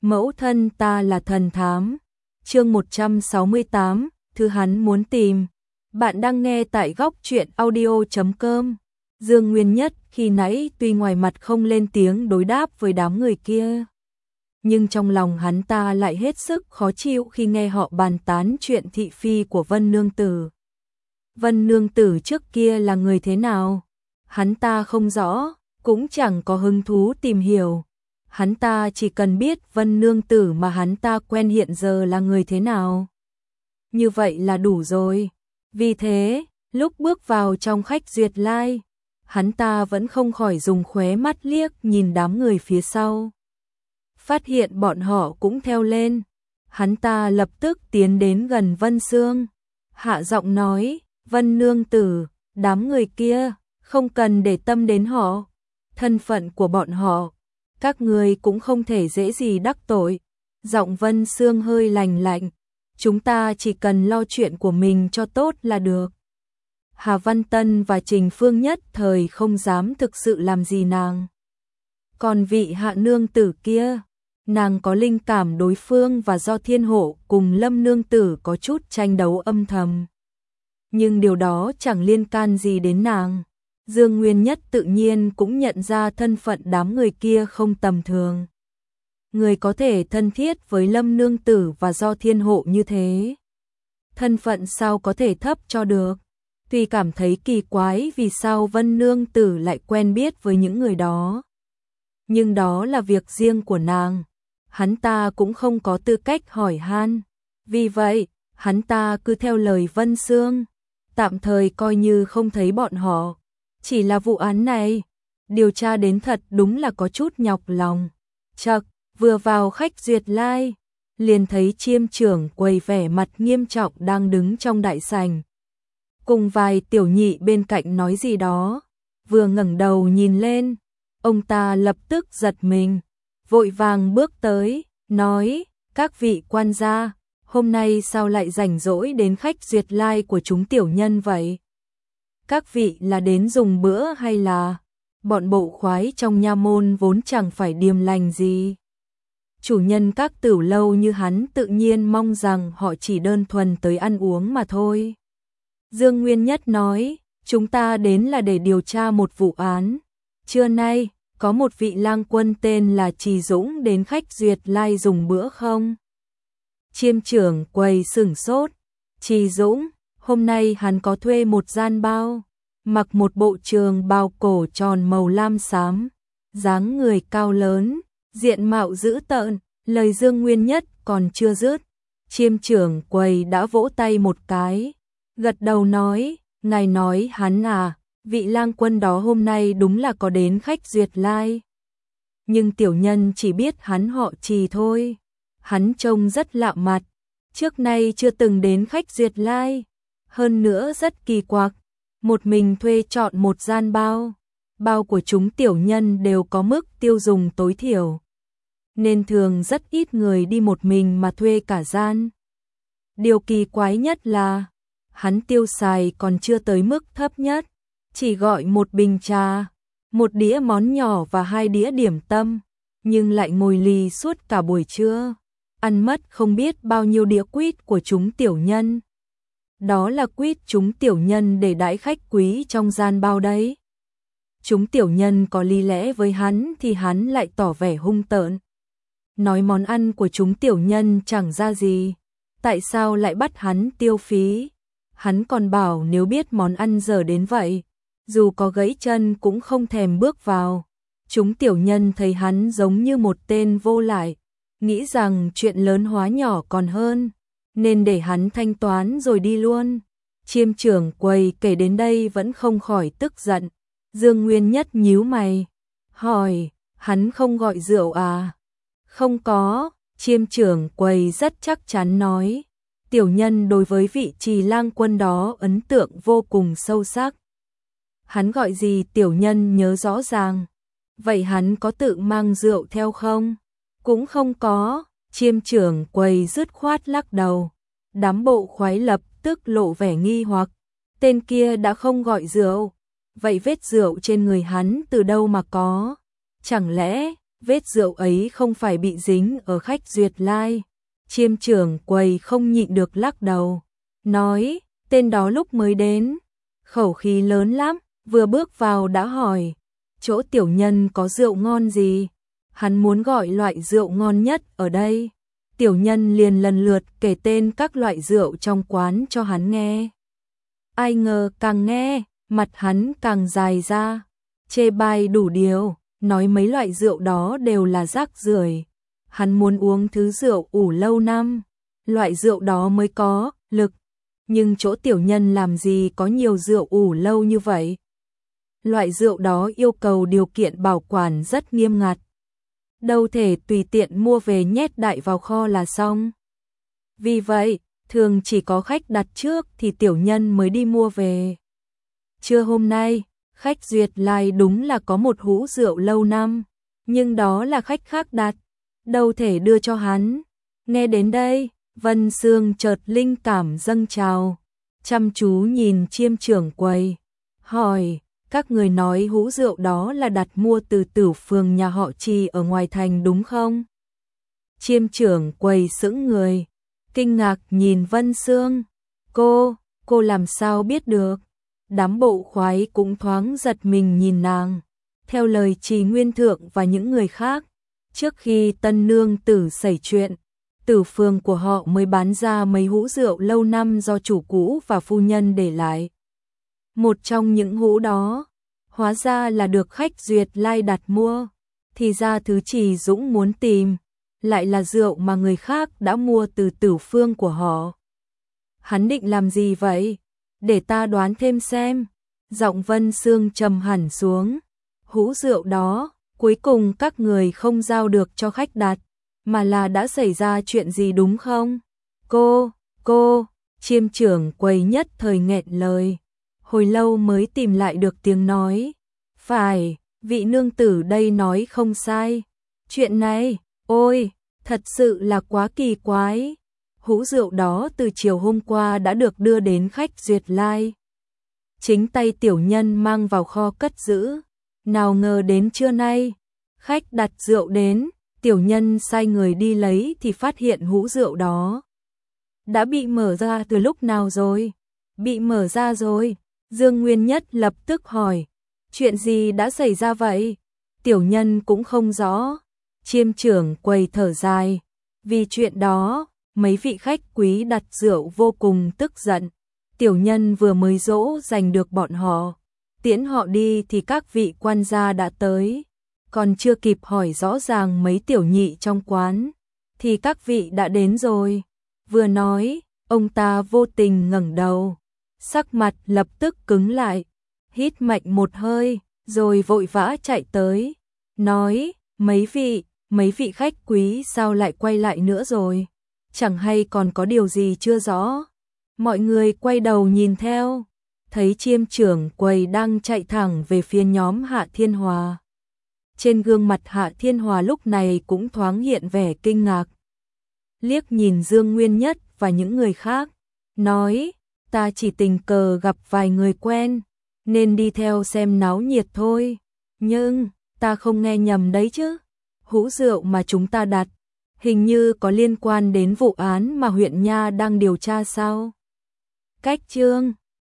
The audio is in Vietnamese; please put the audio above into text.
Mẫu thân ta là thần thám. Chương 168, thứ hắn muốn tìm. Bạn đang nghe tại góc truyện audio.com. Dương Nguyên Nhất khi nãy tuy ngoài mặt không lên tiếng đối đáp với đám người kia, nhưng trong lòng hắn ta lại hết sức khó chịu khi nghe họ bàn tán chuyện thị phi của Vân Nương Tử. Vân Nương Tử trước kia là người thế nào? Hắn ta không rõ, cũng chẳng có hứng thú tìm hiểu. Hắn ta chỉ cần biết Vân Nương Tử mà hắn ta quen hiện giờ là người thế nào. Như vậy là đủ rồi. Vì thế, lúc bước vào trong khách duyệt lai, hắn ta vẫn không khỏi dùng khóe mắt liếc nhìn đám người phía sau. Phát hiện bọn họ cũng theo lên, hắn ta lập tức tiến đến gần Vân Sương, hạ giọng nói, Vân Nương Tử, đám người kia, không cần để tâm đến họ, thân phận của bọn họ, các người cũng không thể dễ gì đắc tội. Giọng Vân Sương hơi lạnh lạnh, chúng ta chỉ cần lo chuyện của mình cho tốt là được. Hà Văn Tân và Trình Phương nhất thời không dám thực sự làm gì nàng. Còn vị Hạ Nương Tử kia, nàng có linh cảm đối phương và Do Thiên Hộ cùng Lâm Nương Tử có chút tranh đấu âm thầm. Nhưng điều đó chẳng liên can gì đến nàng. Dương Nguyên Nhất tự nhiên cũng nhận ra thân phận đám người kia không tầm thường. Người có thể thân thiết với Lâm Nương Tử và Do Thiên Hộ như thế, thân phận sao có thể thấp cho được. Tuy cảm thấy kỳ quái vì sao Vân Nương Tử lại quen biết với những người đó, nhưng đó là việc riêng của nàng, hắn ta cũng không có tư cách hỏi han. Vì vậy, hắn ta cứ theo lời Vân Sương, tạm thời coi như không thấy bọn họ. Chỉ là vụ án này, điều tra đến thật đúng là có chút nhọc lòng. Chậc, vừa vào khách duyệt lai, liền thấy Chiêm trưởng quầy vẻ mặt nghiêm trọng đang đứng trong đại sảnh, cùng vài tiểu nhị bên cạnh nói gì đó. Vừa ngẩng đầu nhìn lên, ông ta lập tức giật mình, vội vàng bước tới, nói, các vị quan gia, hôm nay sao lại rảnh rỗi đến khách duyệt lai của chúng tiểu nhân vậy? Các vị là đến dùng bữa hay là bọn bộ khoái trong nha môn vốn chẳng phải điềm lành gì? Chủ nhân các tửu lâu như hắn tự nhiên mong rằng họ chỉ đơn thuần tới ăn uống mà thôi. Dương Nguyên Nhất nói, chúng ta đến là để điều tra một vụ án. Trưa nay, có một vị lang quân tên là Trì Dũng đến khách duyệt lai dùng bữa không? Chiêm trưởng quầy sửng sốt. Trì Dũng, hôm nay hắn có thuê một gian bao, mặc một bộ trường bào cổ tròn màu lam xám, dáng người cao lớn, diện mạo dữ tợn. Lời Dương Nguyên Nhất còn chưa dứt, Chiêm trưởng quầy đã vỗ tay một cái, gật đầu nói, ngài nói hắn à, vị lang quân đó hôm nay đúng là có đến khách duyệt lai. Nhưng tiểu nhân chỉ biết hắn họ Trì thôi. Hắn trông rất lạ mặt, trước nay chưa từng đến khách duyệt lai, hơn nữa rất kỳ quặc, một mình thuê chọn một gian bao. Bao của chúng tiểu nhân đều có mức tiêu dùng tối thiểu, nên thường rất ít người đi một mình mà thuê cả gian. Điều kỳ quái nhất là, hắn tiêu xài còn chưa tới mức thấp nhất, chỉ gọi một bình trà, một đĩa món nhỏ và 2 đĩa điểm tâm, nhưng lại ngồi lì suốt cả buổi trưa, ăn mất không biết bao nhiêu đĩa quýt của chúng tiểu nhân. Đó là quýt chúng tiểu nhân để đãi khách quý trong gian bao đấy. Chúng tiểu nhân có lý lẽ với hắn thì hắn lại tỏ vẻ hung tợn, nói món ăn của chúng tiểu nhân chẳng ra gì, tại sao lại bắt hắn tiêu phí. Hắn còn bảo nếu biết món ăn dở đến vậy, dù có gãy chân cũng không thèm bước vào. Chúng tiểu nhân thấy hắn giống như một tên vô lại, nghĩ rằng chuyện lớn hóa nhỏ còn hơn, nên để hắn thanh toán rồi đi luôn. Chiêm trưởng quầy kể đến đây vẫn không khỏi tức giận. Dương Nguyên Nhất nhíu mày, hỏi, hắn không gọi rượu à? Không có, Chiêm trưởng quầy rất chắc chắn nói, tiểu nhân đối với vị Trì lang quân đó ấn tượng vô cùng sâu sắc. Hắn gọi gì tiểu nhân nhớ rõ ràng. Vậy hắn có tự mang rượu theo không? Cũng không có. Chiêm trưởng quầy dứt khoát lắc đầu. Đám bộ khoái lập tức lộ vẻ nghi hoặc. Tên kia đã không gọi rượu, vậy vết rượu trên người hắn từ đâu mà có? Chẳng lẽ vết rượu ấy không phải bị dính ở khách duyệt lai. Chiêm trưởng quầy không nhịn được lắc đầu, nói, tên đó lúc mới đến, khẩu khí lớn lắm, vừa bước vào đã hỏi, chỗ tiểu nhân có rượu ngon gì? Hắn muốn gọi loại rượu ngon nhất ở đây. Tiểu nhân liền lần lượt kể tên các loại rượu trong quán cho hắn nghe. Ai ngờ càng nghe, mặt hắn càng dài ra, chê bai đủ điều, nói mấy loại rượu đó đều là rác rưởi. Hắn muốn uống thứ rượu ủ lâu năm, loại rượu đó mới có lực, nhưng chỗ tiểu nhân làm gì có nhiều rượu ủ lâu như vậy. Loại rượu đó yêu cầu điều kiện bảo quản rất nghiêm ngặt, đâu thể tùy tiện mua về nhét đại vào kho là xong. Vì vậy, thường chỉ có khách đặt trước thì tiểu nhân mới đi mua về. Trưa hôm nay, khách duyệt lai đúng là có một hũ rượu lâu năm, nhưng đó là khách khác đặt, đâu thể đưa cho hắn. Nghe đến đây, Vân Sương chợt linh cảm dâng trào, chăm chú nhìn Chiêm trưởng quầy, hỏi, các người nói hũ rượu đó là đặt mua từ Tử Phường nhà họ Trì ở ngoài thành đúng không? Chiêm trưởng quầy sững người, kinh ngạc nhìn Vân Sương, cô làm sao biết được? Đám bộ khoái cũng thoáng giật mình nhìn nàng. Theo lời Trì Nguyên Thượng và những người khác, trước khi tân nương tử xảy chuyện, Tử Phường của họ mới bán ra mấy hũ rượu lâu năm do chủ cũ và phu nhân để lại. Một trong những hũ đó, hóa ra là được khách duyệt lai đặt mua, thì ra thứ Trì Dũng muốn tìm, lại là rượu mà người khác đã mua từ Tử Phường của họ. Hắn định làm gì vậy? Để ta đoán thêm xem. Giọng Vân Sương trầm hẳn xuống. Hũ rượu đó, cuối cùng các người không giao được cho khách đặt, mà là đã xảy ra chuyện gì đúng không? Cô, Chiêm trưởng quầy nhất thời nghẹn lời, hồi lâu mới tìm lại được tiếng nói. Phải, vị nương tử đây nói không sai. Chuyện này, ôi, thật sự là quá kỳ quái. Hũ rượu đó từ chiều hôm qua đã được đưa đến khách duyệt lai. Chính tay tiểu nhân mang vào kho cất giữ. Nào ngờ đến trưa nay, khách đặt rượu đến, tiểu nhân sai người đi lấy thì phát hiện hũ rượu đó đã bị mở ra từ lúc nào rồi? Bị mở ra rồi. Dương Nguyên Nhất lập tức hỏi, chuyện gì đã xảy ra vậy? Tiểu nhân cũng không rõ. Chiêm trưởng quầy thở dài, vì chuyện đó, mấy vị khách quý đặt rượu vô cùng tức giận. Tiểu nhân vừa mới dỗ dành được bọn họ, tiễn họ đi thì các vị quan gia đã tới, còn chưa kịp hỏi rõ ràng mấy tiểu nhị trong quán, thì các vị đã đến rồi. Vừa nói, ông ta vô tình ngẩng đầu, sắc mặt lập tức cứng lại, hít mạnh một hơi, rồi vội vã chạy tới, nói, mấy vị khách quý sao lại quay lại nữa rồi? Chẳng hay còn có điều gì chưa rõ? Mọi người quay đầu nhìn theo, thấy Chiêm trưởng quầy đang chạy thẳng về phía nhóm Hạ Thiên Hòa. Trên gương mặt Hạ Thiên Hòa lúc này cũng thoáng hiện vẻ kinh ngạc. Liếc nhìn Dương Nguyên Nhất và những người khác, nói, ta chỉ tình cờ gặp vài người quen, nên đi theo xem náo nhiệt thôi. Nhưng, ta không nghe nhầm đấy chứ. Hũ rượu mà chúng ta đặt, hình như có liên quan đến vụ án mà huyện Nha đang điều tra sao? Cách chương